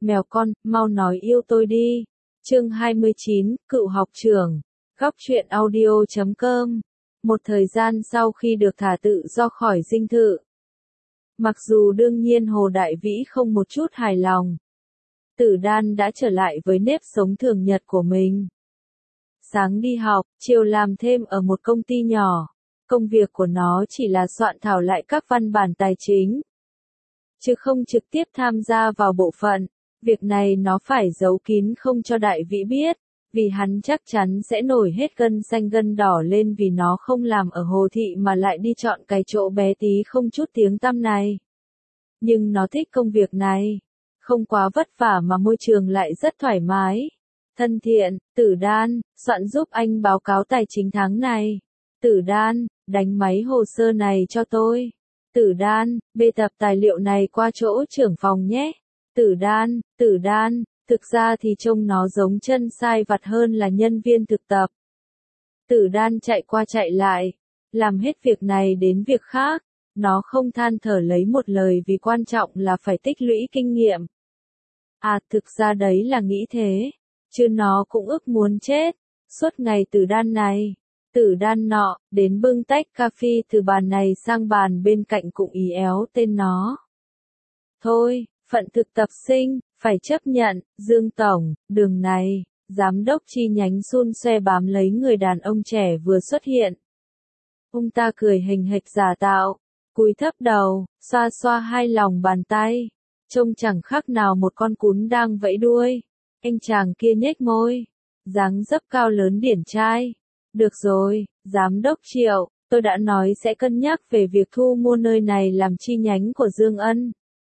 Mèo con, mau nói yêu tôi đi. Chương 29, Cựu học trưởng. Góc truyện audio.com. Một thời gian sau khi được thả tự do khỏi dinh thự. Mặc dù đương nhiên Hồ Đại Vĩ không một chút hài lòng. Tử Đan đã trở lại với nếp sống thường nhật của mình. Sáng đi học, chiều làm thêm ở một công ty nhỏ. Công việc của nó chỉ là soạn thảo lại các văn bản tài chính, chứ không trực tiếp tham gia vào bộ phận. Việc này nó phải giấu kín không cho Đại Vĩ biết, vì hắn chắc chắn sẽ nổi hết gân xanh gân đỏ lên vì nó không làm ở Hồ Thị mà lại đi chọn cái chỗ bé tí không chút tiếng tăm này. Nhưng nó thích công việc này, không quá vất vả mà môi trường lại rất thoải mái. Thân thiện, Tử Đan, soạn giúp anh báo cáo tài chính tháng này. Tử Đan, đánh máy hồ sơ này cho tôi. Tử Đan, bê tập tài liệu này qua chỗ trưởng phòng nhé. Tử Đan, thực ra thì trông nó giống chân sai vặt hơn là nhân viên thực tập. Tử Đan chạy qua chạy lại, làm hết việc này đến việc khác, nó không than thở lấy một lời vì quan trọng là phải tích lũy kinh nghiệm. À, thực ra đấy là nghĩ thế, chứ nó cũng ước muốn chết, suốt ngày Tử Đan này, Tử Đan nọ, đến bưng tách cà phê từ bàn này sang bàn bên cạnh cũng ý éo tên nó. Thôi, phận thực tập sinh, phải chấp nhận, Dương Tổng, đường này, giám đốc chi nhánh xun xoe bám lấy người đàn ông trẻ vừa xuất hiện. Ông ta cười hình hệt giả tạo, cúi thấp đầu, xoa xoa hai lòng bàn tay, trông chẳng khác nào một con cún đang vẫy đuôi. Anh chàng kia nhếch môi, dáng dấp cao lớn điển trai. Được rồi, giám đốc Triệu, tôi đã nói sẽ cân nhắc về việc thu mua nơi này làm chi nhánh của Dương Ân.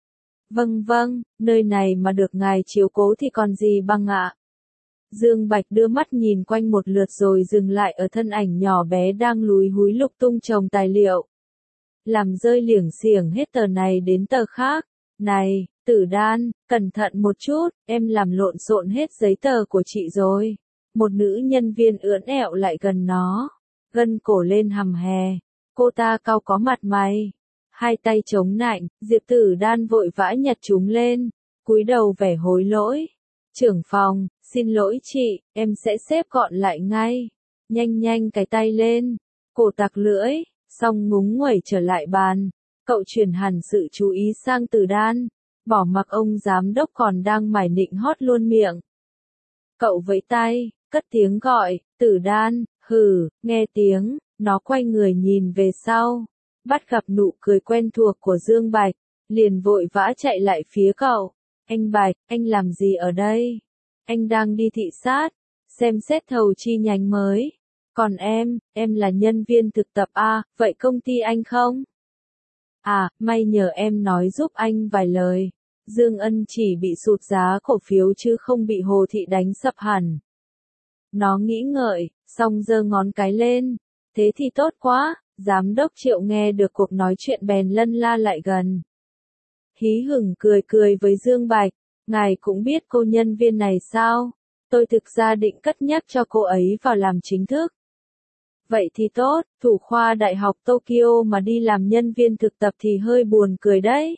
Vâng, nơi này mà được ngài chiếu cố thì còn gì bằng ạ. Dương Bạch đưa mắt nhìn quanh một lượt rồi dừng lại ở thân ảnh nhỏ bé đang lúi húi lục tung chồng tài liệu. Làm rơi liểng xiểng hết tờ này đến tờ khác. Này, Tử Đan, cẩn thận một chút, em làm lộn xộn hết giấy tờ của chị rồi. Một nữ nhân viên ưỡn ẹo lại gần nó, gân cổ lên hầm hè. Cô ta cau có mặt mày, hai tay chống nạnh, Diệp Tử Đan vội vã nhặt chúng lên, cúi đầu vẻ hối lỗi. Trưởng phòng, xin lỗi chị, em sẽ xếp gọn lại ngay. Nhanh cái tay lên, cổ tặc lưỡi, xong ngúng nguẩy trở lại bàn. Cậu chuyển hẳn sự chú ý sang Tử Đan, bỏ mặc ông giám đốc còn đang mải nịnh hót luôn miệng. Cậu vẫy tay, cất tiếng gọi, Tử Đan, hừ, nghe tiếng, nó quay người nhìn về sau, bắt gặp nụ cười quen thuộc của Dương Bạch, liền vội vã chạy lại phía cậu. Anh Bạch, anh làm gì ở đây? Anh đang đi thị sát, xem xét thầu chi nhánh mới. Còn em là nhân viên thực tập à, vậy công ty anh không? À, may nhờ em nói giúp anh vài lời. Dương Ân chỉ bị sụt giá cổ phiếu chứ không bị Hồ Thị đánh sập hẳn. Nó nghĩ ngợi, xong giơ ngón cái lên. Thế thì tốt quá, giám đốc Triệu nghe được cuộc nói chuyện bèn lân la lại gần. Hí hửng cười với Dương Bạch, ngài cũng biết cô nhân viên này sao? Tôi thực ra định cất nhắc cho cô ấy vào làm chính thức. Vậy thì tốt, thủ khoa Đại học Tokyo mà đi làm nhân viên thực tập thì hơi buồn cười đấy.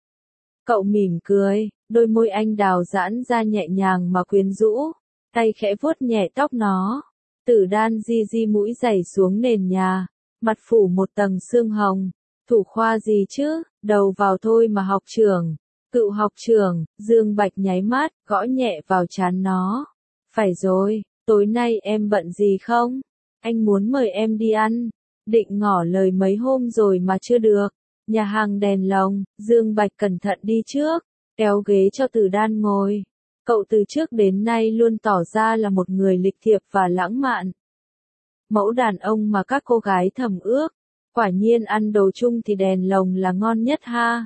Cậu mỉm cười, đôi môi anh đào giãn ra nhẹ nhàng mà quyến rũ, tay khẽ vuốt nhẹ tóc nó. Tử Đan di mũi giày xuống nền nhà, mặt phủ một tầng sương hồng. Thủ khoa gì chứ, đầu vào thôi mà học trưởng. Cựu học trưởng, Dương Bạch nháy mắt, gõ nhẹ vào trán nó. Phải rồi, tối nay em bận gì không? Anh muốn mời em đi ăn. Định ngỏ lời mấy hôm rồi mà chưa được. Nhà hàng đèn lồng, Dương Bạch cẩn thận đi trước, kéo ghế cho Tử Đan ngồi. Cậu từ trước đến nay luôn tỏ ra là một người lịch thiệp và lãng mạn. Mẫu đàn ông mà các cô gái thầm ước. Quả nhiên ăn đồ chung thì đèn lồng là ngon nhất ha.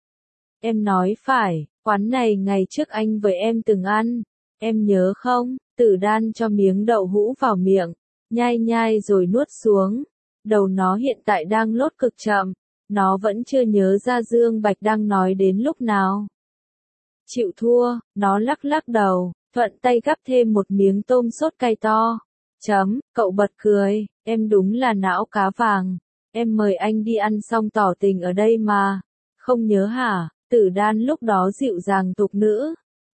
Em nói phải, quán này ngày trước anh với em từng ăn. Em nhớ không? Tử Đan cho miếng đậu hũ vào miệng, nhai rồi nuốt xuống. Đầu nó hiện tại đang lốt cực chậm. Nó vẫn chưa nhớ ra Dương Bạch đang nói đến lúc nào. Chịu thua, nó lắc đầu, thuận tay gắp thêm một miếng tôm sốt cay to. Cậu bật cười, em đúng là não cá vàng. Em mời anh đi ăn xong tỏ tình ở đây mà. Không nhớ hả? Tử Đan lúc đó dịu dàng tục nữ.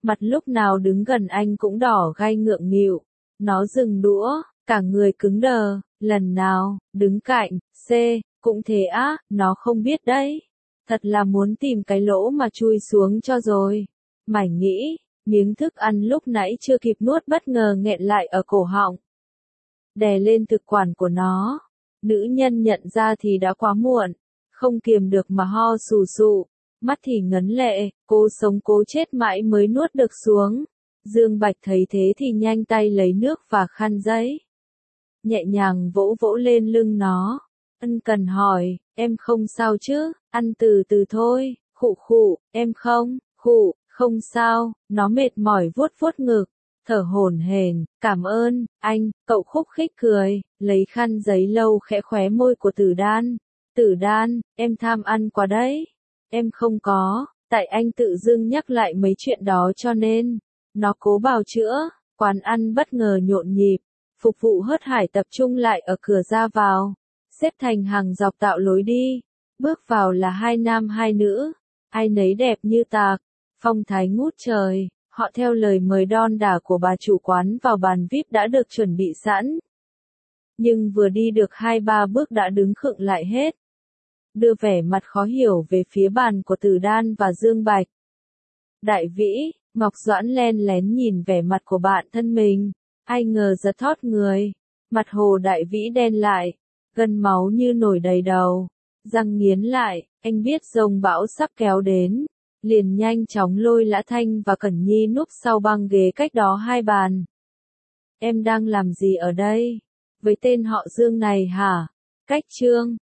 Mặt lúc nào đứng gần anh cũng đỏ gai ngượng nghịu. Nó dừng đũa, cả người cứng đờ, lần nào, đứng cạnh, C, cũng thế á, nó không biết đấy. Thật là muốn tìm cái lỗ mà chui xuống cho rồi. Mải nghĩ, miếng thức ăn lúc nãy chưa kịp nuốt bất ngờ nghẹn lại ở cổ họng. Đè lên thực quản của nó. Nữ nhân nhận ra thì đã quá muộn. Không kiềm được mà ho sù sụ. Mắt thì ngấn lệ, cố sống cố chết mãi mới nuốt được xuống. Dương Bạch thấy thế thì nhanh tay lấy nước và khăn giấy. Nhẹ nhàng vỗ vỗ lên lưng nó. Ân cần hỏi, em không sao chứ, ăn từ từ thôi, khụ khụ, em không, khụ, không sao, nó mệt mỏi vuốt vuốt ngực, thở hổn hển, cảm ơn, anh, cậu khúc khích cười, lấy khăn giấy lau khẽ khóe môi của Tử Đan, em tham ăn quá đấy, em không có, tại anh tự dưng nhắc lại mấy chuyện đó cho nên, nó cố bào chữa, quán ăn bất ngờ nhộn nhịp, phục vụ hớt hải tập trung lại ở cửa ra vào. Xếp thành hàng dọc tạo lối đi, bước vào là hai nam hai nữ, ai nấy đẹp như tạc, phong thái ngút trời, họ theo lời mời đon đả của bà chủ quán vào bàn VIP đã được chuẩn bị sẵn. Nhưng vừa đi được 2-3 bước đã đứng khựng lại hết. Đưa vẻ mặt khó hiểu về phía bàn của Tử Đan và Dương Bạch. Đại Vĩ, Ngọc Doãn len lén nhìn vẻ mặt của bạn thân mình, ai ngờ giật thót người, mặt Hồ Đại Vĩ đen lại. Gân máu như nổi đầy đầu, răng nghiến lại, anh biết dông bão sắp kéo đến, liền nhanh chóng lôi Lã Thanh và Cẩn Nhi núp sau băng ghế cách đó 2 bàn. Em đang làm gì ở đây? Với tên họ Dương này hả? Cách Trương,